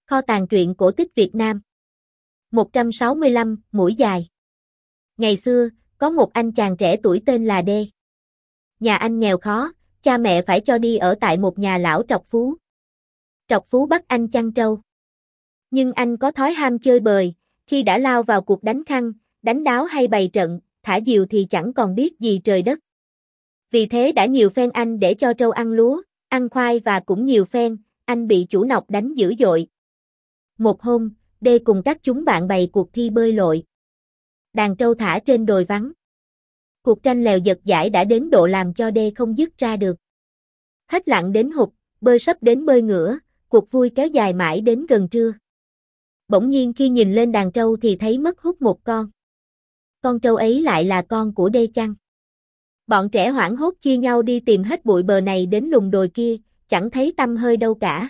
Kho tàng truyện cổ tích Việt Nam. 165, mũi dài. Ngày xưa, có một anh chàng trẻ tuổi tên là Đê. Nhà anh nghèo khó, cha mẹ phải cho đi ở tại một nhà lão trọc phú. Trọc phú bắt anh chăn trâu. Nhưng anh có thói ham chơi bời, khi đã lao vào cuộc đánh khăn, đánh đáo hay bày trận, thả diều thì chẳng còn biết gì trời đất. Vì thế đã nhiều phen anh để cho trâu ăn lúa, ăn khoai và cũng nhiều phen, anh bị chủ nọc đánh dữ dội. Một hôm, Đê cùng các chúng bạn bày cuộc thi bơi lội. Đàn trâu thả trên đồi vắng. Cuộc tranh lèo giật giải đã đến độ làm cho Đê không dứt ra được. Hết lặn đến hụt, bơi sấp đến bơi ngửa, cuộc vui kéo dài mãi đến gần trưa. Bỗng nhiên khi nhìn lên đàn trâu thì thấy mất hút một con. Con trâu ấy lại là con của Đê chăng? Bọn trẻ hoảng hốt chia nhau đi tìm hết bụi bờ này đến lùng đồi kia, chẳng thấy tăm hơi đâu cả.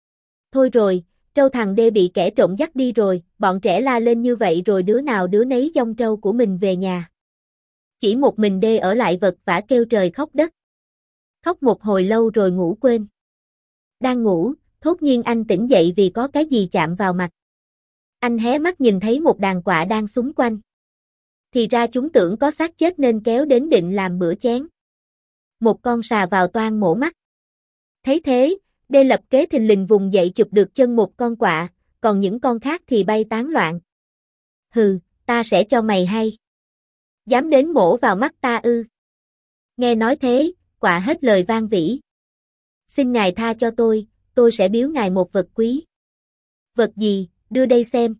Thôi rồi, trâu thằng Đê bị kẻ trộm dắt đi rồi, bọn trẻ la lên như vậy rồi đứa nào đứa nấy dong trâu của mình về nhà. Chỉ một mình Đê ở lại vật vã kêu trời khóc đất. Khóc một hồi lâu rồi ngủ quên. Đang ngủ, thốt nhiên anh tỉnh dậy vì có cái gì chạm vào mặt. Anh hé mắt nhìn thấy một đàn quạ đang xúm quanh. Thì ra chúng tưởng có xác chết nên kéo đến định làm bữa chén. Một con sà vào toan mổ mắt. Thấy thế, Đê lập kế thình lình vùng dậy chụp được chân một con quạ, còn những con khác thì bay tán loạn. Hừ, ta sẽ cho mày hay. Dám đến mổ vào mắt ta ư? Nghe nói thế, quạ hết lời van vỉ. Xin ngài tha cho tôi sẽ biếu ngài một vật quý. Vật gì, đưa đây xem.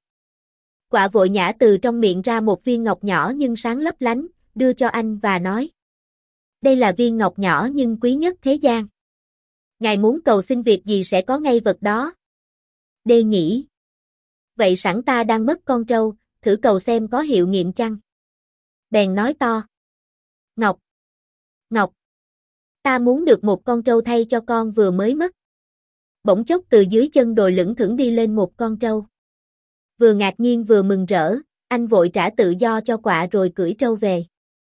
Quạ vội nhả từ trong miệng ra một viên ngọc nhỏ nhưng sáng lấp lánh, đưa cho anh và nói. Đây là viên ngọc nhỏ nhưng quý nhất thế gian. Ngài muốn cầu xin việc gì sẽ có ngay vật đó. Đê nghĩ. Vậy sẵn ta đang mất con trâu, thử cầu xem có hiệu nghiệm chăng. Bèn nói to. Ngọc. Ngọc. Ta muốn được một con trâu thay cho con vừa mới mất. Bỗng chốc từ dưới chân đồi lững thững đi lên một con trâu. Vừa ngạc nhiên vừa mừng rỡ, anh vội trả tự do cho quạ rồi cưỡi trâu về.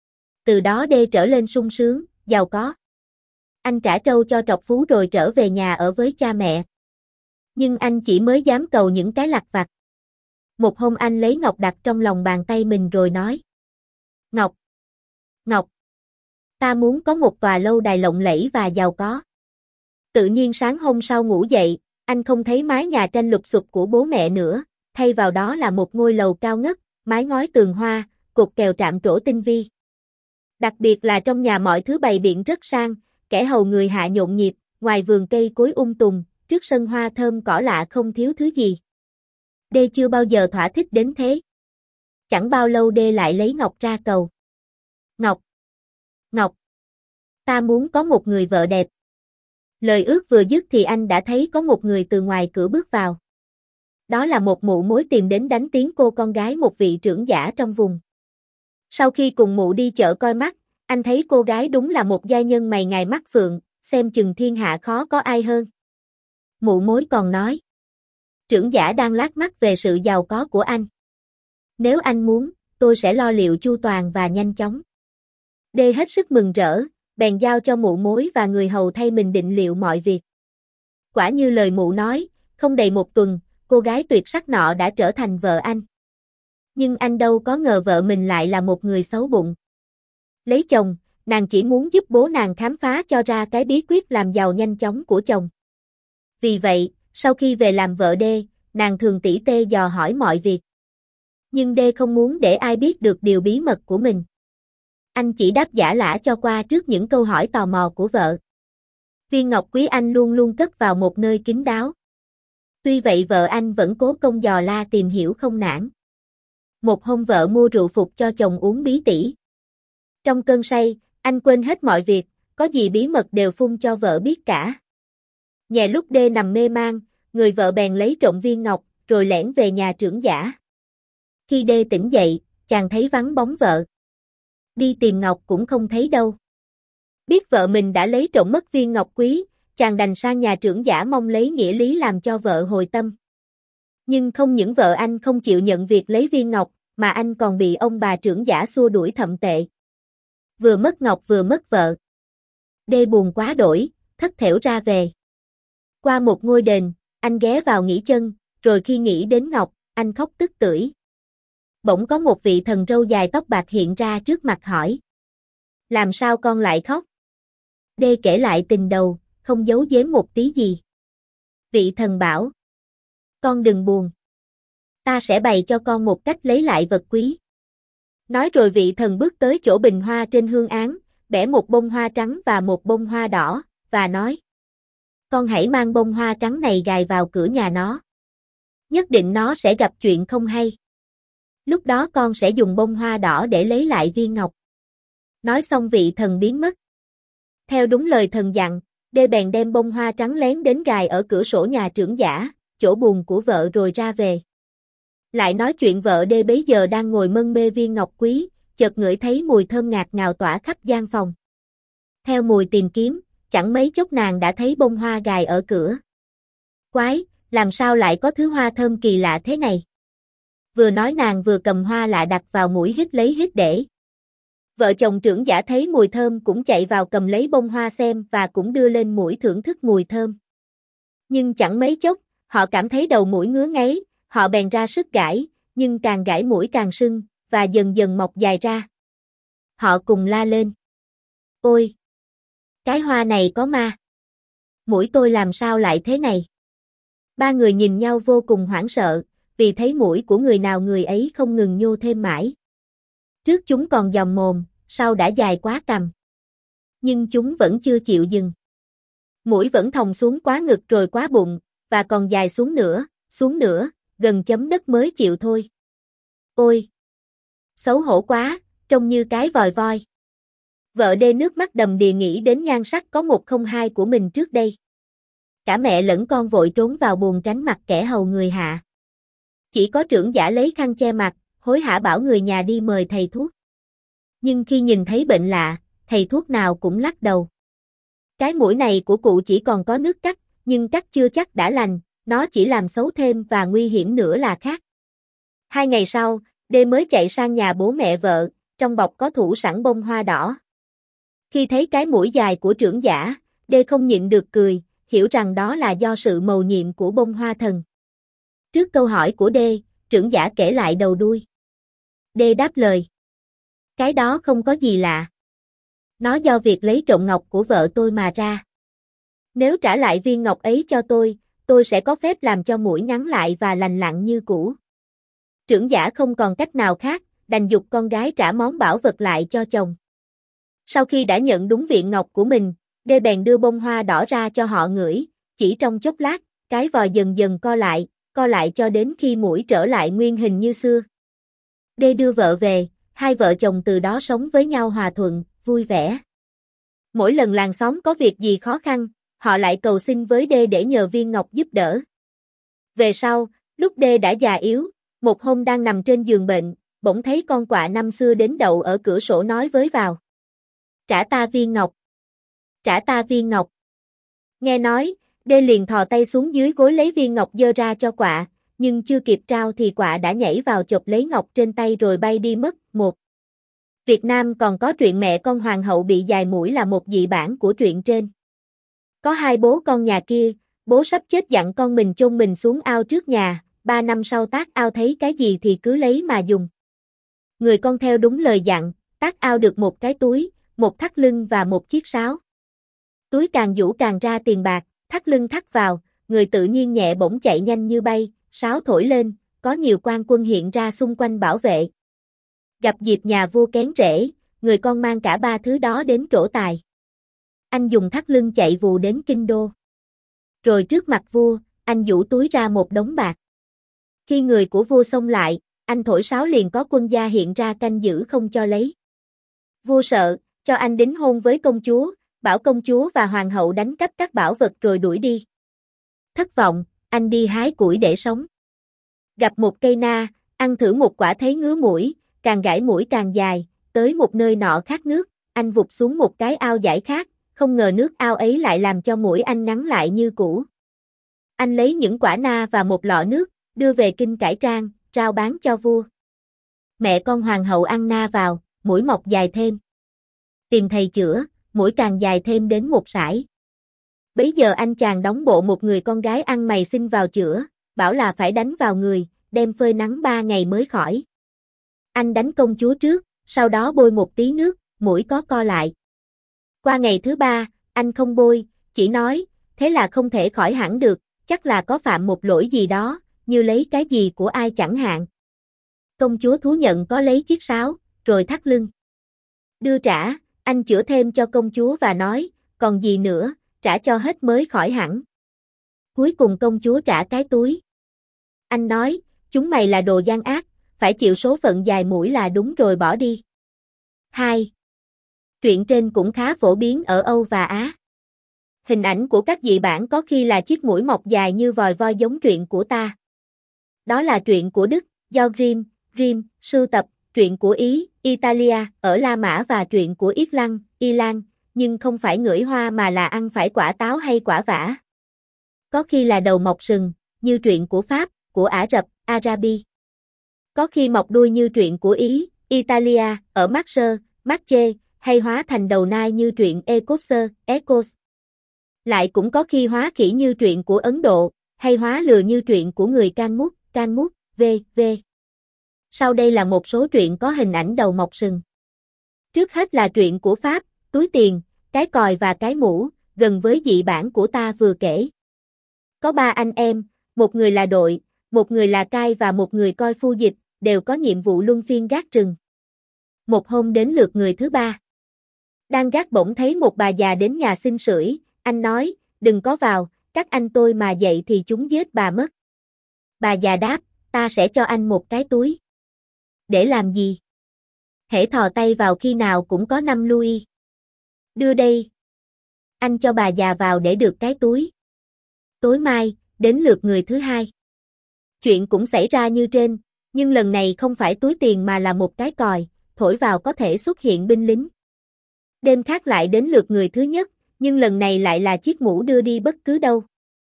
Từ đó Đê trở lên sung sướng, giàu có. Anh trả trâu cho trọc phú rồi trở về nhà ở với cha mẹ. Nhưng anh chỉ mới dám cầu những cái lặt vặt. Một hôm anh lấy ngọc đặt trong lòng bàn tay mình rồi nói. Ngọc! Ngọc! Ta muốn có một tòa lâu đài lộng lẫy và giàu có. Tự nhiên sáng hôm sau ngủ dậy, anh không thấy mái nhà tranh lụp xụp của bố mẹ nữa, thay vào đó là một ngôi lầu cao ngất, mái ngói tường hoa, cột kèo trạm trổ tinh vi. Đặc biệt là trong nhà mọi thứ bày biện rất sang, kẻ hầu người hạ nhộn nhịp, ngoài vườn cây cối tùng, trước sân hoa thơm cỏ lạ không thiếu thứ gì. Đê chưa bao giờ thỏa thích đến thế. Chẳng bao lâu Đê lại lấy ngọc ra cầu. Ngọc! Ngọc! Ta muốn có một người vợ đẹp. Lời ước vừa dứt thì anh đã thấy có một người từ ngoài cửa bước vào. Đó là một mụ mối tìm đến đánh tiếng cô con gái một vị trưởng giả trong vùng. Sau khi cùng mụ đi chợ coi mắt, anh thấy cô gái đúng là một giai nhân mày ngài mắt phượng, xem chừng thiên hạ khó có ai hơn. Mụ mối còn nói. Trưởng giả đang lác mắt về sự giàu có của anh. Nếu anh muốn, tôi sẽ lo liệu chu toàn và nhanh chóng. Đê hết sức mừng rỡ, bèn giao cho mụ mối và người hầu thay mình định liệu mọi việc. Quả như lời mụ nói, không đầy một tuần, cô gái tuyệt sắc nọ đã trở thành vợ anh. Nhưng anh đâu có ngờ vợ mình lại là một người xấu bụng. Lấy chồng, nàng chỉ muốn giúp bố nàng khám phá cho ra cái bí quyết làm giàu nhanh chóng của chồng. Vì vậy, sau khi về làm vợ Đê, nàng thường tỉ tê dò hỏi mọi việc. Nhưng Đê không muốn để ai biết được điều bí mật của mình. Anh chỉ đáp giả lả cho qua trước những câu hỏi tò mò của vợ. Viên ngọc quý anh luôn luôn cất vào một nơi kín đáo. Tuy vậy vợ anh vẫn cố công dò la tìm hiểu không nản. Một hôm vợ mua rượu phục cho chồng uống bí tỉ. Trong cơn say, anh quên hết mọi việc, có gì bí mật đều phun cho vợ biết cả. Nhẹ lúc Đê nằm mê man, người vợ bèn lấy trộm viên ngọc, rồi lẻn về nhà trưởng giả. Khi Đê tỉnh dậy, chàng thấy vắng bóng vợ. Đi tìm ngọc cũng không thấy đâu. Biết vợ mình đã lấy trộm mất viên ngọc quý, chàng đành sang nhà trưởng giả mong lấy nghĩa lý làm cho vợ hồi tâm. Nhưng không những vợ anh không chịu nhận việc lấy viên ngọc, mà anh còn bị ông bà trưởng giả xua đuổi thậm tệ. Vừa mất ngọc vừa mất vợ. Đê buồn quá đỗi, thất thểu ra về. Qua một ngôi đền, anh ghé vào nghỉ chân, rồi khi nghĩ đến Ngọc, anh khóc tức tưởi. Bỗng có một vị thần râu dài tóc bạc hiện ra trước mặt hỏi. Làm sao con lại khóc? Đê kể lại tình đầu, không giấu giếm một tí gì. Vị thần bảo. Con đừng buồn. Ta sẽ bày cho con một cách lấy lại vật quý. Nói rồi vị thần bước tới chỗ bình hoa trên hương án, bẻ một bông hoa trắng và một bông hoa đỏ, và nói. Con hãy mang bông hoa trắng này gài vào cửa nhà nó. Nhất định nó sẽ gặp chuyện không hay. Lúc đó con sẽ dùng bông hoa đỏ để lấy lại viên ngọc. Nói xong vị thần biến mất. Theo đúng lời thần dặn, Đê bèn đem bông hoa trắng lén đến gài ở cửa sổ nhà trưởng giả, chỗ buồng của vợ rồi ra về. Lại nói chuyện vợ Đê bấy giờ đang ngồi mân mê viên ngọc quý, chợt ngửi thấy mùi thơm ngạt ngào tỏa khắp gian phòng. Theo mùi tìm kiếm, chẳng mấy chốc nàng đã thấy bông hoa gài ở cửa. Quái, làm sao lại có thứ hoa thơm kỳ lạ thế này? Vừa nói nàng vừa cầm hoa lạ đặt vào mũi hít lấy hít để. Vợ chồng trưởng giả thấy mùi thơm cũng chạy vào cầm lấy bông hoa xem và cũng đưa lên mũi thưởng thức mùi thơm. Nhưng chẳng mấy chốc, họ cảm thấy đầu mũi ngứa ngáy, họ bèn ra sức gãi, nhưng càng gãi mũi càng sưng, và dần dần mọc dài ra. Họ cùng la lên. Ôi! Cái hoa này có ma! Mũi tôi làm sao lại thế này? Ba người nhìn nhau vô cùng hoảng sợ, vì thấy mũi của người nào người ấy không ngừng nhô thêm mãi. Trước chúng còn dòm mồm, sau đã dài quá cằm. Nhưng chúng vẫn chưa chịu dừng. Mũi vẫn thòng xuống quá ngực rồi quá bụng, và còn dài xuống nữa, gần chấm đất mới chịu thôi. Ôi! Xấu hổ quá, trông như cái vòi voi. Vợ Đê nước mắt đầm đìa nghĩ đến nhan sắc có một không hai của mình trước đây. Cả mẹ lẫn con vội trốn vào buồng tránh mặt kẻ hầu người hạ. Chỉ có trưởng giả lấy khăn che mặt, hối hả bảo người nhà đi mời thầy thuốc. Nhưng khi nhìn thấy bệnh lạ, thầy thuốc nào cũng lắc đầu. Cái mũi này của cụ chỉ còn có nước cắt, nhưng cắt chưa chắc đã lành, nó chỉ làm xấu thêm và nguy hiểm nữa là khác. 2 ngày sau, Đê mới chạy sang nhà bố mẹ vợ, trong bọc có thủ sẵn bông hoa đỏ. Khi thấy cái mũi dài của trưởng giả, Đê không nhịn được cười, hiểu rằng đó là do sự mầu nhiệm của bông hoa thần. Trước câu hỏi của Đê, trưởng giả kể lại đầu đuôi. Đê đáp lời. Cái đó không có gì lạ. Nó do việc lấy trộm ngọc của vợ tôi mà ra. Nếu trả lại viên ngọc ấy cho tôi sẽ có phép làm cho mũi ngắn lại và lành lặn như cũ. Trưởng giả không còn cách nào khác, đành giục con gái trả món bảo vật lại cho chồng. Sau khi đã nhận đúng viên ngọc của mình, Đê bèn đưa bông hoa đỏ ra cho họ ngửi, chỉ trong chốc lát, cái vòi dần dần co lại cho đến khi mũi trở lại nguyên hình như xưa. Đê đưa vợ về, hai vợ chồng từ đó sống với nhau hòa thuận, vui vẻ. Mỗi lần làng xóm có việc gì khó khăn, họ lại cầu xin với Đê để nhờ viên ngọc giúp đỡ. Về sau, lúc Đê đã già yếu, một hôm đang nằm trên giường bệnh, bỗng thấy con quạ năm xưa đến đậu ở cửa sổ nói với vào. Trả ta viên ngọc. Trả ta viên ngọc. Nghe nói, Đê liền thò tay xuống dưới gối lấy viên ngọc giơ ra cho quạ, nhưng chưa kịp trao thì quạ đã nhảy vào chộp lấy ngọc trên tay rồi bay đi mất. Việt Nam còn có truyện mẹ con hoàng hậu bị dài mũi là một dị bản của truyện trên. Có hai bố con nhà kia, bố sắp chết dặn con mình chôn mình xuống ao trước nhà, 3 năm sau tác ao thấy cái gì thì cứ lấy mà dùng. Người con theo đúng lời dặn, tác ao được một cái túi, một thắt lưng và một chiếc sáo. Túi càng vũ càng ra tiền bạc, thắt lưng thắt vào, người tự nhiên nhẹ bổng chạy nhanh như bay, sáo thổi lên, có nhiều quan quân hiện ra xung quanh bảo vệ. Gặp dịp nhà vua kén rễ, người con mang cả 3 thứ đó đến trổ tài. Anh dùng thắt lưng chạy vù đến kinh đô. Rồi trước mặt vua, anh giũ túi ra một đống bạc. Khi người của vua xông lại, anh thổi sáo liền có quân gia hiện ra canh giữ không cho lấy. Vua sợ, cho anh đính hôn với công chúa, bảo công chúa và hoàng hậu đánh cắp các bảo vật rồi đuổi đi. Thất vọng, anh đi hái củi để sống. Gặp một cây na, ăn thử một quả thấy ngứa mũi, càng gãi mũi càng dài, tới một nơi nọ khát nước, anh vụt xuống một cái ao giải khát, không ngờ nước ao ấy lại làm cho mũi anh ngắn lại như cũ. Anh lấy những quả na và một lọ nước, đưa về kinh cải trang, rao bán cho vua. Mẹ con hoàng hậu ăn na vào, mũi mọc dài thêm. Tìm thầy chữa, mũi càng dài thêm đến một sải. Bấy giờ anh chàng đóng bộ một người con gái ăn mày xin vào chữa, bảo là phải đánh vào người, đem phơi nắng 3 ngày mới khỏi. Anh đánh công chúa trước, sau đó bôi một tí nước, mũi có co lại. Qua ngày thứ 3, anh không bôi, chỉ nói, thế là không thể khỏi hẳn được, chắc là có phạm một lỗi gì đó, như lấy cái gì của ai chẳng hạn. Công chúa thú nhận có lấy chiếc sáo, rồi thắt lưng. Đưa trả, anh chữa thêm cho công chúa và nói, còn gì nữa, trả cho hết mới khỏi hẳn. Cuối cùng công chúa trả cái túi. Anh nói, chúng mày là đồ gian ác, phải chịu số phận dài mũi là đúng rồi bỏ đi. 2. Truyện trên cũng khá phổ biến ở Âu và Á. Hình ảnh của các dị bản có khi là chiếc mũi mọc dài như vòi voi giống truyện của ta. Đó là truyện của Đức, do Grimm sưu tập, truyện của Ý, Italia, ở La Mã và truyện của Yết Lăng, Ilan, nhưng không phải ngửi hoa mà là ăn phải quả táo hay quả vả. Có khi là đầu mọc sừng, như truyện của Pháp, của Ả Rập, Arabi. Có khi mọc đuôi như truyện của Ý, Italia, ở Marche, hay hóa thành đầu nai như truyện Ecos. Lại cũng có khi hóa khỉ như truyện của Ấn Độ, hay hóa lừa như truyện của người Canmouc, v.v. Sau đây là một số truyện có hình ảnh đầu mọc sừng. Trước hết là truyện của Pháp, túi tiền, cái còi và cái mũ, gần với dị bản của ta vừa kể. Có 3 anh em, một người là đội, một người là cai và một người coi phu dịch, đều có nhiệm vụ luân phiên gác rừng. Một hôm đến lượt người thứ 3. Đang gác bỗng thấy một bà già đến nhà xin sưởi, anh nói, đừng có vào, các anh tôi mà dậy thì chúng giết bà mất. Bà già đáp, ta sẽ cho anh một cái túi. Để làm gì? Hễ thò tay vào khi nào cũng có 5 louis. Đưa đây. Anh cho bà già vào để được cái túi. Tối mai, đến lượt người thứ 2. Chuyện cũng xảy ra như trên, nhưng lần này không phải túi tiền mà là một cái còi, thổi vào có thể xuất hiện binh lính. Đêm khác lại đến lượt người thứ nhất, nhưng lần này lại là chiếc mũ đưa đi bất cứ đâu.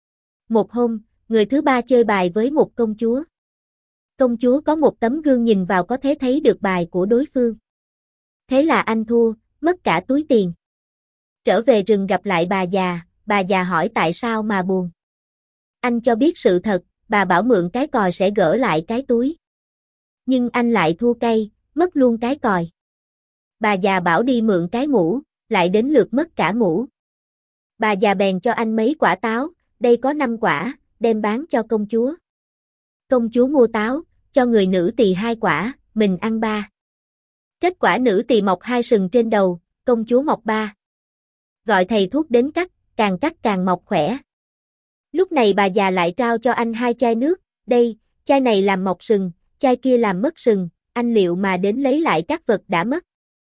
Một hôm, người thứ 3 chơi bài với một công chúa. Công chúa có một tấm gương nhìn vào có thể thấy được bài của đối phương. Thế là anh thua, mất cả túi tiền. Trở về rừng gặp lại bà già hỏi tại sao mà buồn. Anh cho biết sự thật, bà bảo mượn cái còi sẽ gỡ lại cái túi. Nhưng anh lại thua cay, mất luôn cái còi. Bà già bảo đi mượn cái mũ, lại đến lượt mất cả mũ. Bà già bèn cho anh mấy quả táo, đây có 5 quả, đem bán cho công chúa. Công chúa mua táo, cho người nữ tỳ 2 quả, mình ăn 3. Kết quả nữ tỳ mọc 2 sừng trên đầu, công chúa mọc 3. Gọi thầy thuốc đến cắt càng mọc khỏe. Lúc này bà già lại trao cho anh 2 chai nước, đây, chai này làm mọc sừng, chai kia làm mất sừng, anh liệu mà đến lấy lại các vật đã mất.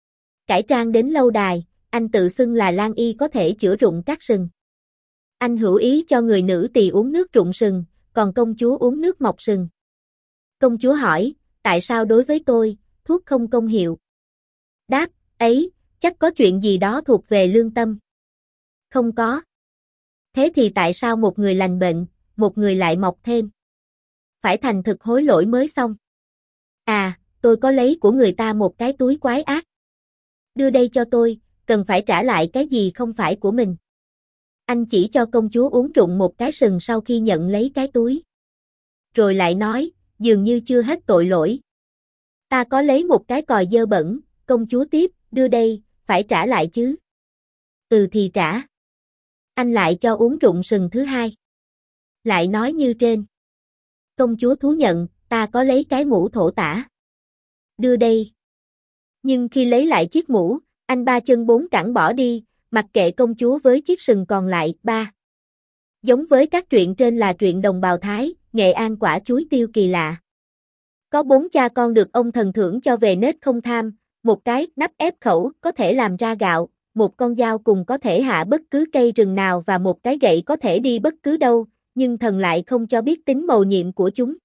Cải trang đến lâu đài, anh tự xưng là Lan Y có thể chữa rụng các sừng. Anh hữu ý cho người nữ tỳ uống nước rụng sừng, còn công chúa uống nước mọc sừng. Công chúa hỏi, tại sao đối với tôi, thuốc không công hiệu? Đáp, ấy, chắc có chuyện gì đó thuộc về lương tâm. Không có. Thế thì tại sao một người lành bệnh, một người lại mọc thêm? Phải thành thực hối lỗi mới xong. À, tôi có lấy của người ta một cái túi quái ác. Đưa đây cho tôi, cần phải trả lại cái gì không phải của mình. Anh chỉ cho công chúa uống rụng một cái sừng sau khi nhận lấy cái túi. Rồi lại nói, dường như chưa hết tội lỗi. Ta có lấy một cái còi dơ bẩn, công chúa tiếp, đưa đây, phải trả lại chứ. Ừ thì trả. Anh lại cho uống rụng sừng thứ 2. Lại nói như trên. Công chúa thú nhận, ta có lấy cái mũ thổ tả. Đưa đây. Nhưng khi lấy lại chiếc mũ, anh 3 chân 4 cẳng bỏ đi, mặc kệ công chúa với chiếc sừng còn lại. 3. Giống với các truyện trên là truyện đồng bào Thái, Nghệ An quả chuối tiêu kỳ lạ. Có 4 cha con được ông thần thưởng cho về nết không tham, một cái nắp ép khẩu có thể làm ra gạo, một con dao cùng có thể hạ bất cứ cây rừng nào và một cái gậy có thể đi bất cứ đâu, nhưng thần lại không cho biết tính mầu nhiệm của chúng.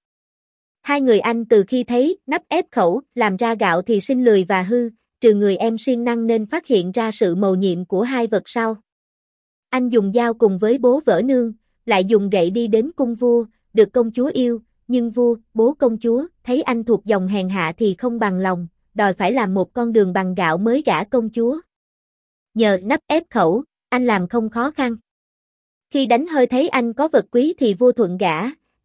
2 người anh từ khi thấy nắp ép khẩu làm ra gạo thì sinh lười và hư, trừ người em siêng năng nên phát hiện ra sự mầu nhiệm của 2 vật sau. Anh dùng dao cùng với bố vợ nương, lại dùng gậy đi đến cung vua, được công chúa yêu, nhưng vua, bố công chúa, thấy anh thuộc dòng hèn hạ thì không bằng lòng, đòi phải làm một con đường bằng gạo mới gả công chúa. Nhờ nắp ép khẩu, anh làm không khó khăn. Khi đánh hơi thấy anh có vật quý thì vua thuận gả,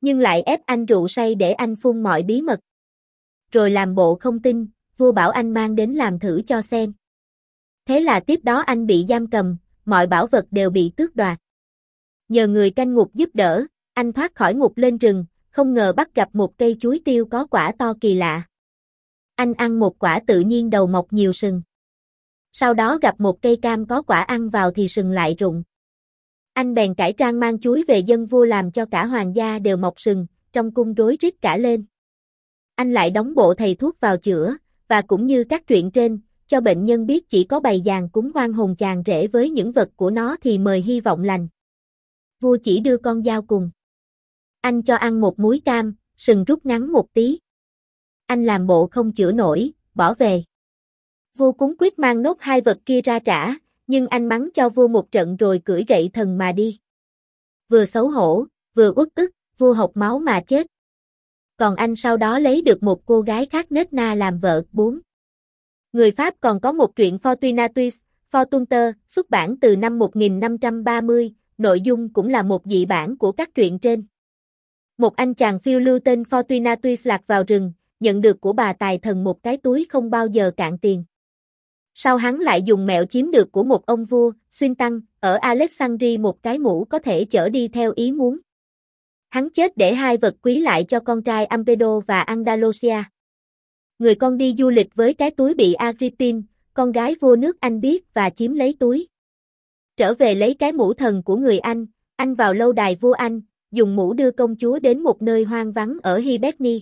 Nhưng lại ép anh rượu say để anh phun mọi bí mật. Rồi làm bộ không tin, vua bảo anh mang đến làm thử cho xem. Thế là tiếp đó anh bị giam cầm, mọi bảo vật đều bị tước đoạt. Nhờ người canh ngục giúp đỡ, anh thoát khỏi ngục lên rừng, không ngờ bắt gặp một cây chuối tiêu có quả to kỳ lạ. Anh ăn một quả tự nhiên đầu mọc nhiều sừng. Sau đó gặp một cây cam có quả ăn vào thì sừng lại rụng. Anh bèn cải trang mang chuối về dâng vua làm cho cả hoàng gia đều mọc sừng, trong cung rối rít cả lên. Anh lại đóng bộ thầy thuốc vào chữa, và cũng như các truyện trên, cho bệnh nhân biết chỉ có bày dàn cúng oan hồn chàng rể với những vật của nó thì mời hy vọng lành. Vua chỉ đưa con dao cùng. Anh cho ăn một múi cam, sừng rút ngắn một tí. Anh làm bộ không chữa nổi, bỏ về. Vua cuống quyết mang nốt hai vật kia ra trả, nhưng anh mắng cho vua một trận rồi cưỡi gậy thần mà đi. Vừa xấu hổ, vừa uất ức, vua hộc máu mà chết. Còn anh sau đó lấy được một cô gái khác nết na làm vợ. 4. Người Pháp còn có một truyện Fortunatus, Fortunater, xuất bản từ năm 1530, nội dung cũng là một dị bản của các truyện trên. Một anh chàng phiêu lưu tên Fortunatus lạc vào rừng, nhận được của bà tài thần một cái túi không bao giờ cạn tiền. Sau hắn lại dùng mẹo chiếm được của một ông vua, Xuyên Tăng, ở Alexandria một cái mũ có thể chở đi theo ý muốn. Hắn chết để hai vật quý lại cho con trai Ampedo và Andalusia. Người con đi du lịch với cái túi bị Agrippine, con gái vua nước Anh biết và chiếm lấy túi. Trở về lấy cái mũ thần của người Anh vào lâu đài vua Anh, dùng mũ đưa công chúa đến một nơi hoang vắng ở Hibernia.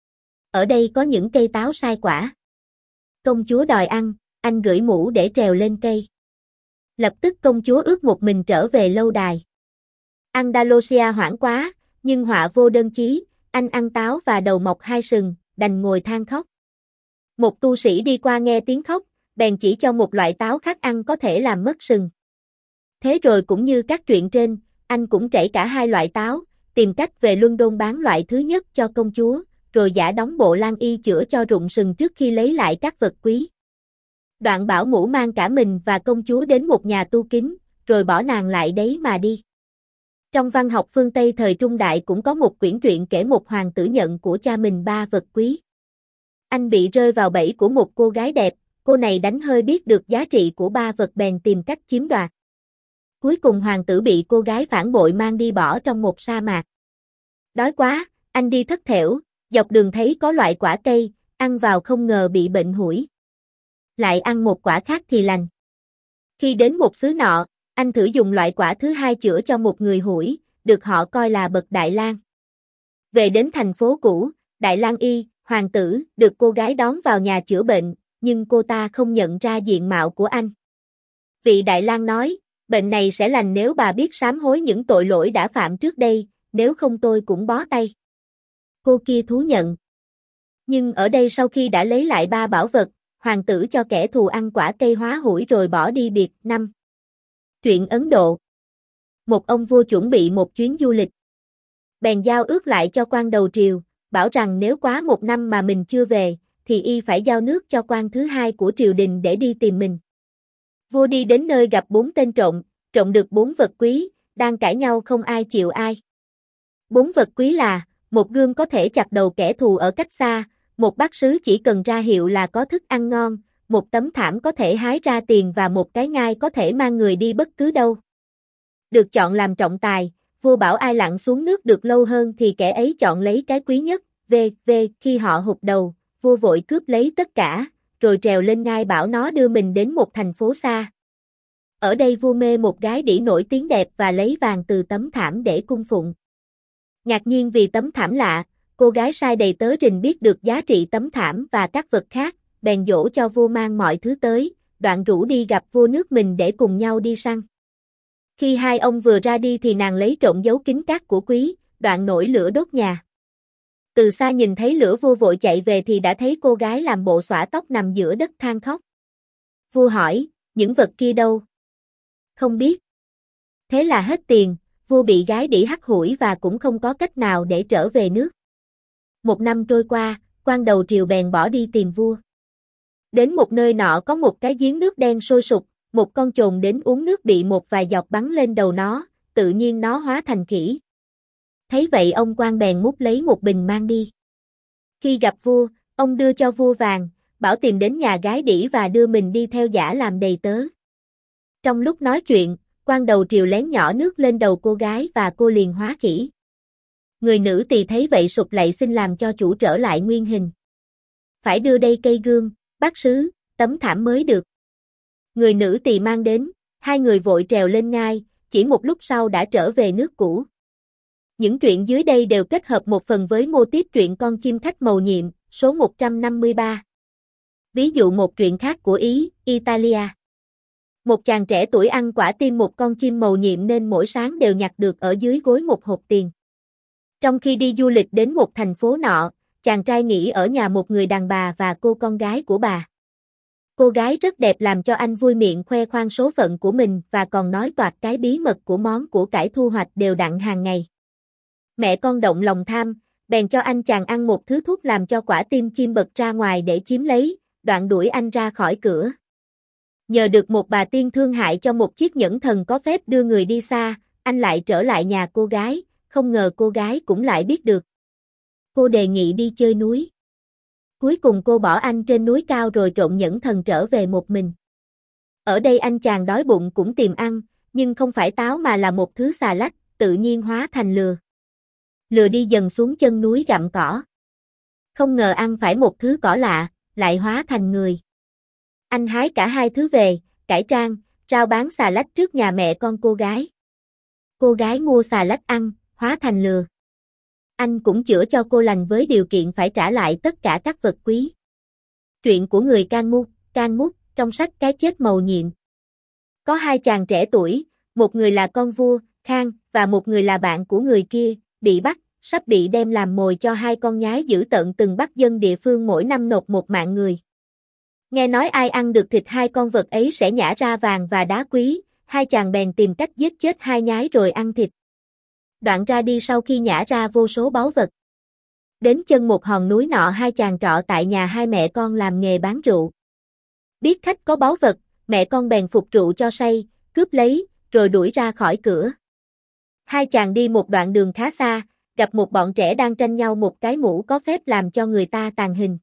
Ở đây có những cây táo sai quả. Công chúa đòi ăn, anh gửi mũ để trèo lên cây. Lập tức công chúa ước một mình trở về lâu đài. Andalusia hoảng quá, nhưng họa vô đơn chí, anh ăn táo và đầu mọc hai sừng, đành ngồi than khóc. Một tu sĩ đi qua nghe tiếng khóc, bèn chỉ cho một loại táo khác ăn có thể làm mất sừng. Thế rồi cũng như các truyện trên, anh cũng trảy cả hai loại táo, tìm cách về London bán loại thứ nhất cho công chúa, rồi giả đóng bộ lang y chữa cho rụng sừng trước khi lấy lại các vật quý. Đoạn bảo mũ mang cả mình và công chúa đến một nhà tu kín, rồi bỏ nàng lại đấy mà đi. Trong văn học phương Tây thời Trung Đại cũng có một quyển truyện kể một hoàng tử nhận của cha mình 3 vật quý. Anh bị rơi vào bẫy của một cô gái đẹp, cô này đánh hơi biết được giá trị của 3 vật bèn tìm cách chiếm đoạt. Cuối cùng hoàng tử bị cô gái phản bội mang đi bỏ trong một sa mạc. Đói quá, anh đi thất thểu, dọc đường thấy có loại quả cây, ăn vào không ngờ bị bệnh hủi. Lại ăn một quả khác thì lành. Khi đến một xứ nọ, anh thử dùng loại quả thứ hai chữa cho một người hủi, được họ coi là bậc Đại Lang. Về đến thành phố cũ, Đại Lang Y, hoàng tử, được cô gái đón vào nhà chữa bệnh, nhưng cô ta không nhận ra diện mạo của anh. Vị Đại Lang nói, bệnh này sẽ lành nếu bà biết sám hối những tội lỗi đã phạm trước đây, nếu không tôi cũng bó tay. Cô kia thú nhận. Nhưng ở đây sau khi đã lấy lại 3 bảo vật, hoàng tử cho kẻ thù ăn quả cây hóa hủi rồi bỏ đi biệt. 5. Truyện Ấn Độ. Một ông vua chuẩn bị một chuyến du lịch. Bèn giao ước lại cho quan đầu triều, bảo rằng nếu quá 1 năm mà mình chưa về, thì y phải giao nước cho quan thứ hai của triều đình để đi tìm mình. Vua đi đến nơi gặp 4 tên trộm, trộm được 4 vật quý, đang cãi nhau không ai chịu ai. 4 vật quý là, một gươm có thể chặt đầu kẻ thù ở cách xa, một bát sứ chỉ cần ra hiệu là có thức ăn ngon, một tấm thảm có thể hái ra tiền và một cái ngai có thể mang người đi bất cứ đâu. Được chọn làm trọng tài, vua bảo ai lặn xuống nước được lâu hơn thì kẻ ấy chọn lấy cái quý nhất. Khi họ hụt đầu, vua vội cướp lấy tất cả, rồi trèo lên ngai bảo nó đưa mình đến một thành phố xa. Ở đây vua mê một gái đĩ nổi tiếng đẹp và lấy vàng từ tấm thảm để cung phụng. Ngạc nhiên vì tấm thảm lạ, cô gái sai đầy tớ rình biết được giá trị tấm thảm và các vật khác, bèn dỗ cho vua mang mọi thứ tới, đoạn rủ đi gặp vua nước mình để cùng nhau đi săn. Khi hai ông vừa ra đi thì nàng lấy trộm dấu kính cát của quý, đoạn nổi lửa đốt nhà. Từ xa nhìn thấy lửa vua vội chạy về thì đã thấy cô gái làm bộ xõa tóc nằm giữa đất than khóc. Vua hỏi, những vật kia đâu? Không biết. Thế là hết tiền, vua bị gái đĩ hắt hủi và cũng không có cách nào để trở về nước. 1 năm trôi qua, quan đầu triều bèn bỏ đi tìm vua. Đến một nơi nọ có một cái giếng nước đen sôi sục, một con chồn đến uống nước bị một vài giọt bắn lên đầu nó, tự nhiên nó hóa thành khỉ. Thấy vậy ông quan bèn múc lấy một bình mang đi. Khi gặp vua, ông đưa cho vua vàng, bảo tìm đến nhà gái đĩ và đưa mình đi theo giả làm đầy tớ. Trong lúc nói chuyện, quan đầu triều lén nhỏ nước lên đầu cô gái và cô liền hóa khỉ. Người nữ tỳ thấy vậy sụp lạy xin làm cho chủ trở lại nguyên hình. Phải đưa đây cây gươm, bát sứ, tấm thảm mới được. Người nữ tỳ mang đến, hai người vội trèo lên ngai, chỉ một lúc sau đã trở về nước cũ. Những truyện dưới đây đều kết hợp một phần với mô típ truyện Con chim khách mầu nhiệm, số 153. Ví dụ một truyện khác của Ý, Italia. Một chàng trẻ tuổi ăn quả tim một con chim mầu nhiệm nên mỗi sáng đều nhặt được ở dưới gối một hộp tiền. Trong khi đi du lịch đến một thành phố nọ, chàng trai nghỉ ở nhà một người đàn bà và cô con gái của bà. Cô gái rất đẹp làm cho anh vui miệng khoe khoang số phận của mình và còn nói toạc cái bí mật của món của cải thu hoạch đều đặn hàng ngày. Mẹ con động lòng tham, bèn cho anh chàng ăn một thứ thuốc làm cho quả tim chim bật ra ngoài để chiếm lấy, đoạn đuổi anh ra khỏi cửa. Nhờ được một bà tiên thương hại cho một chiếc nhẫn thần có phép đưa người đi xa, anh lại trở lại nhà cô gái, không ngờ cô gái cũng lại biết được. Cô đề nghị đi chơi núi. Cuối cùng cô bỏ anh trên núi cao rồi trộn nhẫn thần trở về một mình. Ở đây anh chàng đói bụng cũng tìm ăn, nhưng không phải táo mà là một thứ xà lách, tự nhiên hóa thành lừa. Lừa đi dần xuống chân núi gặm cỏ. Không ngờ ăn phải một thứ cỏ lạ, lại hóa thành người. Anh hái cả hai thứ về, cải trang, rao bán xà lách trước nhà mẹ con cô gái. Cô gái mua xà lách ăn, hóa thành lừa. Anh cũng chữa cho cô lành với điều kiện phải trả lại tất cả các vật quý. Truyện của người Can Mút, trong sách Cái chết mầu nhiệm. Có hai chàng trẻ tuổi, một người là con vua, Khang, và một người là bạn của người kia, bị bắt, sắp bị đem làm mồi cho hai con nhái dữ tợn từng bắt dân địa phương mỗi năm nộp một mạng người. Nghe nói ai ăn được thịt hai con vật ấy sẽ nhả ra vàng và đá quý, hai chàng bèn tìm cách giết chết hai nhái rồi ăn thịt. Đoạn ra đi sau khi nhả ra vô số báu vật. Đến chân một hòn núi nọ hai chàng trọ tại nhà hai mẹ con làm nghề bán rượu. Biết khách có báu vật, mẹ con bèn phục rượu cho say, cướp lấy, rồi đuổi ra khỏi cửa. Hai chàng đi một đoạn đường khá xa, gặp một bọn trẻ đang tranh nhau một cái mũ có phép làm cho người ta tàn hình.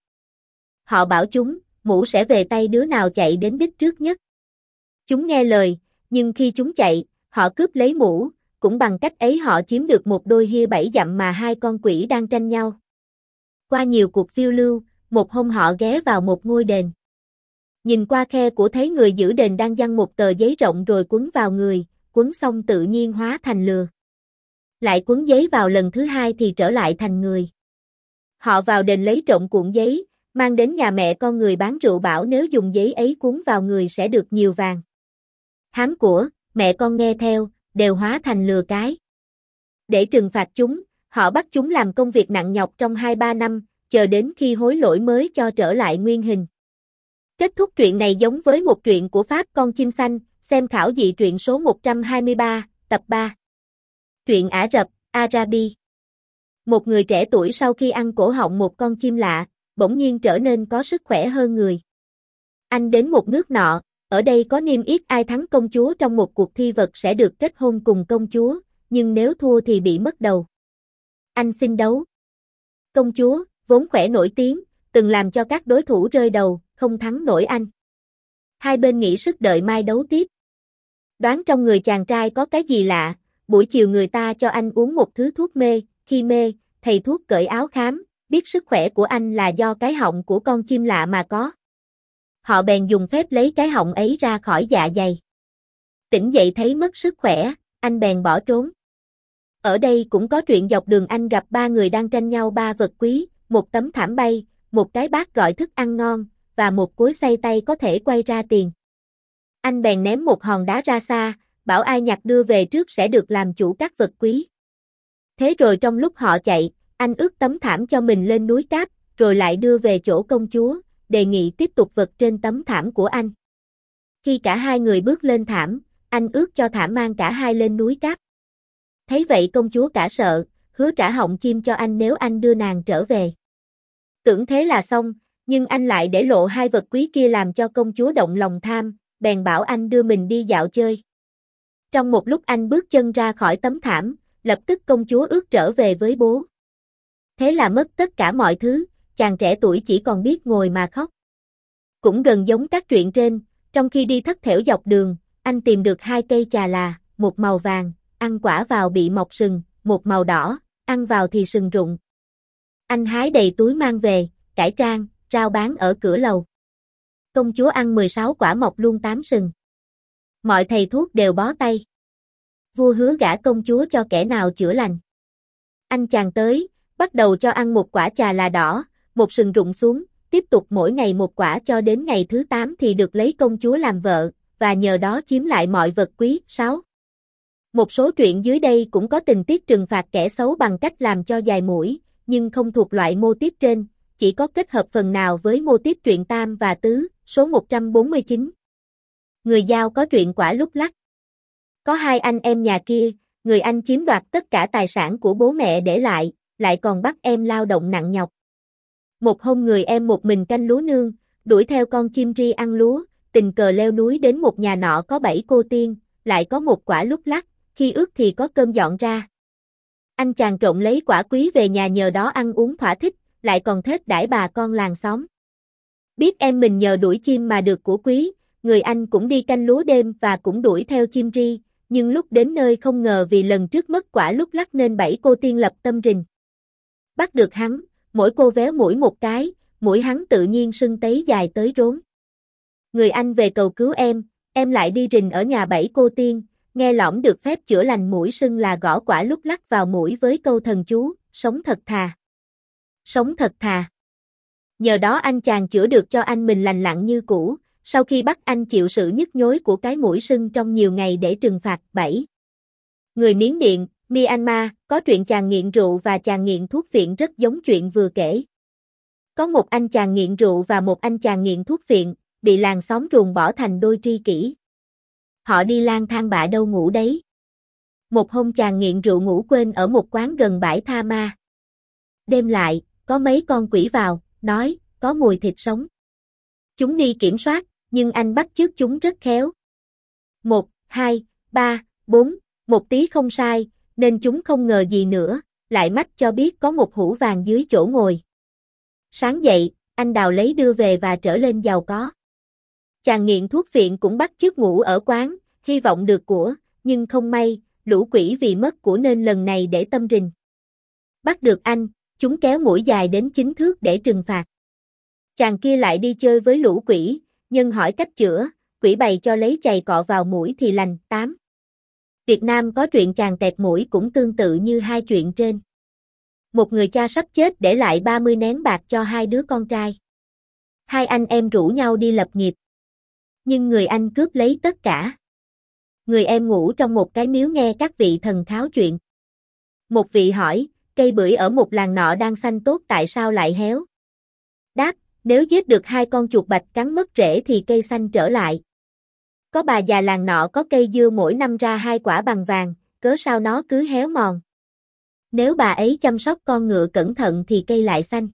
Họ bảo chúng, mũ sẽ về tay đứa nào chạy đến đích trước nhất. Chúng nghe lời, nhưng khi chúng chạy, họ cướp lấy mũ, cũng bằng cách ấy họ chiếm được một đôi hia 7 dặm mà hai con quỷ đang tranh nhau. Qua nhiều cuộc phiêu lưu, một hôm họ ghé vào một ngôi đền. Nhìn qua khe của thấy người giữ đền đang giăng một tờ giấy rộng rồi quấn vào người, quấn xong tự nhiên hóa thành lừa. Lại quấn giấy vào lần thứ hai thì trở lại thành người. Họ vào đền lấy trộm cuộn giấy, mang đến nhà mẹ con người bán rượu bảo nếu dùng giấy ấy cuốn vào người sẽ được nhiều vàng. Hám của, mẹ con nghe theo, đều hóa thành lừa cái. Để trừng phạt chúng, họ bắt chúng làm công việc nặng nhọc trong 2-3 năm, chờ đến khi hối lỗi mới cho trở lại nguyên hình. Kết thúc truyện này giống với một truyện của Pháp Con chim xanh, xem khảo dị truyện số 123, tập 3. Truyện Ả Rập, Arabi. Một người trẻ tuổi sau khi ăn cổ họng một con chim lạ, bỗng nhiên trở nên có sức khỏe hơn người. Anh đến một nước nọ, ở đây có niêm yết ai thắng công chúa trong một cuộc thi vật sẽ được kết hôn cùng công chúa, nhưng nếu thua thì bị mất đầu. Anh xin đấu. Công chúa, vốn khỏe nổi tiếng, từng làm cho các đối thủ rơi đầu, không thắng nổi anh. Hai bên nghỉ sức đợi mai đấu tiếp. Đoán trong người chàng trai có cái gì lạ, buổi chiều người ta cho anh uống một thứ thuốc mê, khi mê, thầy thuốc cởi áo khám, biết sức khỏe của anh là do cái họng của con chim lạ mà có. Họ bèn dùng phép lấy cái họng ấy ra khỏi dạ dày. Tỉnh dậy thấy mất sức khỏe, anh bèn bỏ trốn. Ở đây cũng có truyện dọc đường anh gặp ba người đang tranh nhau ba vật quý, một tấm thảm bay, một cái bát gọi thức ăn ngon, và một cối xay tay có thể quay ra tiền. Anh bèn ném một hòn đá ra xa, bảo ai nhặt đưa về trước sẽ được làm chủ các vật quý. Thế rồi trong lúc họ chạy, anh ướt tấm thảm cho mình lên núi cát, rồi lại đưa về chỗ công chúa, đề nghị tiếp tục vật trên tấm thảm của anh. Khi cả hai người bước lên thảm, anh ướt cho thảm mang cả hai lên núi cát. Thấy vậy công chúa cả sợ, hứa trả họng chim cho anh nếu anh đưa nàng trở về. Tưởng thế là xong, nhưng anh lại để lộ hai vật quý kia làm cho công chúa động lòng tham, bèn bảo anh đưa mình đi dạo chơi. Trong một lúc anh bước chân ra khỏi tấm thảm, Lập tức công chúa ước trở về với bố. Thế là mất tất cả mọi thứ, chàng trẻ tuổi chỉ còn biết ngồi mà khóc. Cũng gần giống các truyện trên, trong khi đi thất thểu dọc đường, anh tìm được 2 cây trà là, một màu vàng, ăn quả vào bị mọc sừng, một màu đỏ, ăn vào thì sừng rụng. Anh hái đầy túi mang về, cải trang, rao bán ở cửa lầu. Công chúa ăn 16 quả mọc luôn 8 sừng. Mọi thầy thuốc đều bó tay. Vua hứa gả công chúa cho kẻ nào chữa lành. Anh chàng tới, bắt đầu cho ăn một quả trà là đỏ, một sừng rụng xuống, tiếp tục mỗi ngày một quả cho đến ngày thứ 8 thì được lấy công chúa làm vợ, và nhờ đó chiếm lại mọi vật quý. 6. Một số truyện dưới đây cũng có tình tiết trừng phạt kẻ xấu bằng cách làm cho dài mũi, nhưng không thuộc loại mô típ trên, chỉ có kết hợp phần nào với mô típ truyện Tam và Tứ, số 149. Người Dao có truyện quả lúc lắc. Có 2 anh em nhà kia, người anh chiếm đoạt tất cả tài sản của bố mẹ để lại còn bắt em lao động nặng nhọc. Một hôm người em một mình canh lúa nương, đuổi theo con chim ri ăn lúa, tình cờ leo núi đến một nhà nọ có 7 cô tiên, lại có một quả lúc lắc, khi ước thì có cơm dọn ra. Anh chàng trộm lấy quả quý về nhà nhờ đó ăn uống thỏa thích, lại còn thết đãi bà con làng xóm. Biết em mình nhờ đuổi chim mà được của quý, người anh cũng đi canh lúa đêm và cũng đuổi theo chim ri, nhưng lúc đến nơi không ngờ vì lần trước mất quả lúc lắc nên 7 cô tiên lập tâm rình. Bắt được hắn, mỗi cô véo mũi một cái, mũi hắn tự nhiên sưng tấy dài tới rốn. Người anh về cầu cứu em lại đi rình ở nhà 7 cô tiên, nghe lỏm được phép chữa lành mũi sưng là gõ quả lúc lắc vào mũi với câu thần chú, sống thật thà. Sống thật thà. Nhờ đó anh chàng chữa được cho anh mình lành lặn như cũ, sau khi bắt anh chịu sự nhức nhối của cái mũi sưng trong nhiều ngày để trừng phạt. 7. Người Miến Điện, Myanmar, có truyện chàng nghiện rượu và chàng nghiện thuốc phiện rất giống chuyện vừa kể. Có một anh chàng nghiện rượu và một anh chàng nghiện thuốc phiện, bị làng xóm ruồng bỏ thành đôi tri kỷ. Họ đi lang thang bạ đâu ngủ đấy. Một hôm chàng nghiện rượu ngủ quên ở một quán gần bãi tha ma. Đêm lại, có mấy con quỷ vào, nói, có mùi thịt sống. Chúng đi kiểm soát, nhưng anh bắt chước chúng rất khéo. 1, 2, 3, 4, một tí không sai, nên chúng không ngờ gì nữa, lại mách cho biết có một hũ vàng dưới chỗ ngồi. Sáng dậy, anh đào lấy đưa về và trở lên giàu có. Chàng nghiện thuốc phiện cũng bắt chước ngủ ở quán, hy vọng được của, nhưng không may, lũ quỷ vì mất của nên lần này để tâm rình. Bắt được anh, chúng kéo mũi dài đến 9 thước để trừng phạt. Chàng kia lại đi chơi với lũ quỷ, nhân hỏi cách chữa, quỷ bày cho lấy chày cọ vào mũi thì lành. 8. Việt Nam có truyện chàng tẹt mũi cũng tương tự như 2 chuyện trên. Một người cha sắp chết để lại 30 nén bạc cho 2 đứa con trai. 2 anh em rủ nhau đi lập nghiệp. Nhưng người anh cướp lấy tất cả. Người em ngủ trong một cái miếu nghe các vị thần kháo chuyện. Một vị hỏi, cây bưởi ở một làng nọ đang xanh tốt tại sao lại héo? Đáp, nếu giết được 2 con chuột bạch cắn mất rễ thì cây xanh trở lại. Có bà già làng nọ có cây dưa mỗi năm ra 2 quả bằng vàng, cớ sao nó cứ héo mòn. Nếu bà ấy chăm sóc con ngựa cẩn thận thì cây lại xanh.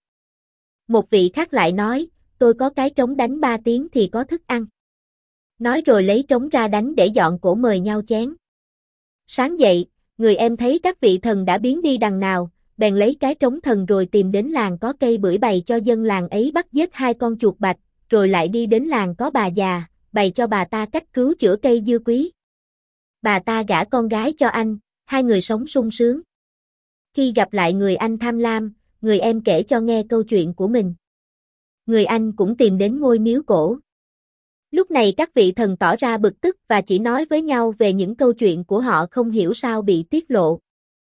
Một vị khác lại nói, tôi có cái trống đánh 3 tiếng thì có thức ăn. Nói rồi lấy trống ra đánh để dọn cổ mời nhau chén. Sáng dậy, người em thấy các vị thần đã biến đi đằng nào, bèn lấy cái trống thần rồi tìm đến làng có cây bưởi bày cho dân làng ấy bắt giết 2 con chuột bạch, rồi lại đi đến làng có bà già, bày cho bà ta cách cứu chữa cây dưa quý. Bà ta gả con gái cho anh, 2 người sống sung sướng. Khi gặp lại người anh tham lam, người em kể cho nghe câu chuyện của mình. Người anh cũng tìm đến ngôi miếu cổ. Lúc này các vị thần tỏ ra bực tức và chỉ nói với nhau về những câu chuyện của họ không hiểu sao bị tiết lộ.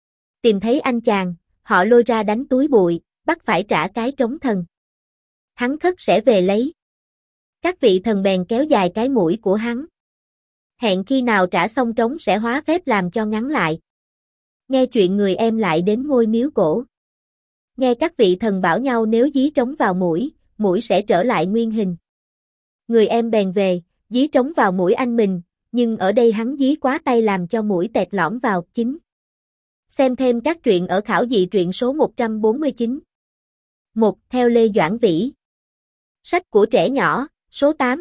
Tìm thấy anh chàng, họ lôi ra đánh túi bụi, bắt phải trả cái trống thần. Hắn khất sẽ về lấy. Các vị thần bèn kéo dài cái mũi của hắn. Hẹn khi nào trả xong trống sẽ hóa phép làm cho ngắn lại. Nghe chuyện người em lại đến ngôi miếu cổ. Nghe các vị thần bảo nhau nếu dí trống vào mũi sẽ trở lại nguyên hình. Người em bèn về, dí trống vào mũi anh mình, nhưng ở đây hắn dí quá tay làm cho mũi tẹt lõm vào. 9. Xem thêm các truyện ở khảo dị truyện số 149. 1. Theo Lê Doãn Vĩ. Sách của trẻ nhỏ, số 8,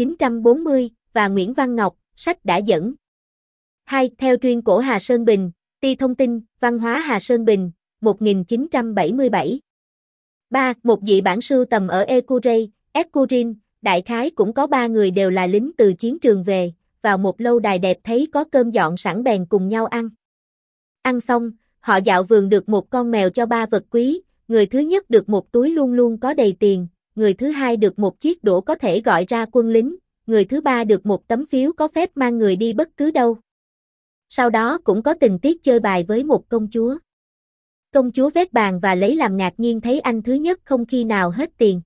1940, và Nguyễn Văn Ngọc, sách đã dẫn. 2. Theo Truyên cổ Hà Sơn Bình, Ti thông tin, văn hóa Hà Sơn Bình, 1977. 3. Một dị bản sưu tầm ở Ecuray, Escurin, đại khái cũng có 3 người đều là lính từ chiến trường về, vào một lâu đài đẹp thấy có cơm dọn sẵn bèn cùng nhau ăn. Ăn xong, họ dạo vườn được một con mèo cho 3 vật quý, người thứ nhất được một túi luôn luôn có đầy tiền, người thứ hai được một chiếc đũa có thể gọi ra quân lính, người thứ ba được một tấm phiếu có phép mang người đi bất cứ đâu. Sau đó cũng có tình tiết chơi bài với một công chúa. Công chúa vét bàn và lấy làm ngạc nhiên thấy anh thứ nhất không khi nào hết tiền.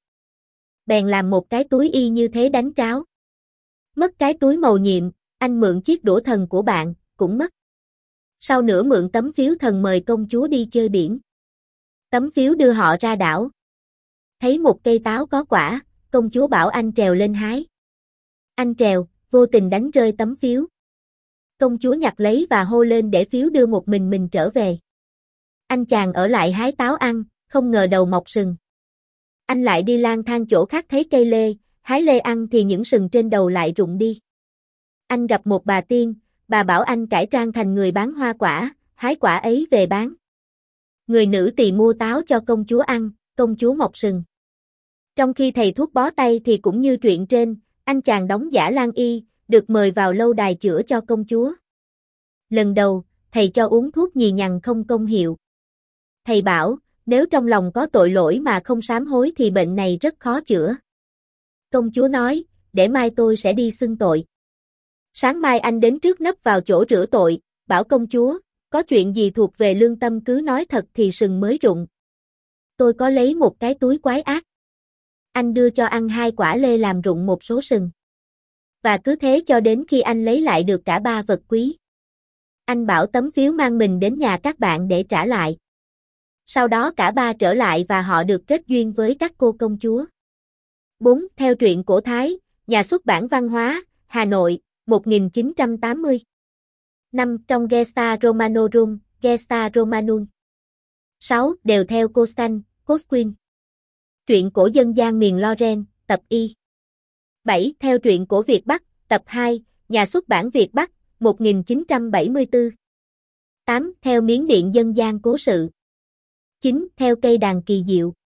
Bèn làm một cái túi y như thế đánh tráo. Mất cái túi màu nhiệm, anh mượn chiếc đũa thần của bạn, cũng mất. Sau nữa mượn tấm phiếu thần mời công chúa đi chơi biển. Tấm phiếu đưa họ ra đảo. Thấy một cây táo có quả, công chúa bảo anh trèo lên hái. Anh trèo, vô tình đánh rơi tấm phiếu. Công chúa nhặt lấy và hô lên để phiếu đưa một mình trở về. Anh chàng ở lại hái táo ăn, không ngờ đầu mọc sừng. Anh lại đi lang thang chỗ khác thấy cây lê, hái lê ăn thì những sừng trên đầu lại rụng đi. Anh gặp một bà tiên, bà bảo anh cải trang thành người bán hoa quả, hái quả ấy về bán. Người nữ tỳ mua táo cho công chúa ăn, công chúa mọc sừng. Trong khi thầy thuốc bó tay thì cũng như truyện trên, anh chàng đóng giả lang y, được mời vào lâu đài chữa cho công chúa. Lần đầu, thầy cho uống thuốc nhì nhằng không công hiệu. Thầy bảo, nếu trong lòng có tội lỗi mà không sám hối thì bệnh này rất khó chữa. Công chúa nói, để mai tôi sẽ đi xưng tội. Sáng mai anh đến trước nấp vào chỗ rửa tội, bảo công chúa, có chuyện gì thuộc về lương tâm cứ nói thật thì sừng mới rụng. Tôi có lấy một cái túi quái ác. Anh đưa cho ăn 2 quả lê làm rụng một số sừng. Và cứ thế cho đến khi anh lấy lại được cả 3 vật quý. Anh bảo tấm phiếu mang mình đến nhà các bạn để trả lại. Sau đó cả 3 trở lại và họ được kết duyên với các cô công chúa. 4. Theo truyện cổ Thái, Nhà xuất bản Văn hóa, Hà Nội, 1980. 5. Trong Gesta Romanorum, Gesta Romanum. 6. Đều theo Costan, Cosquin. Truyện cổ dân gian miền Loren, tập Y. 7. Theo truyện cổ Việt Bắc, tập 2, Nhà xuất bản Việt Bắc, 1974. 8. Theo miến điện dân gian cố sự. 9. Theo cây đàn kỳ diệu.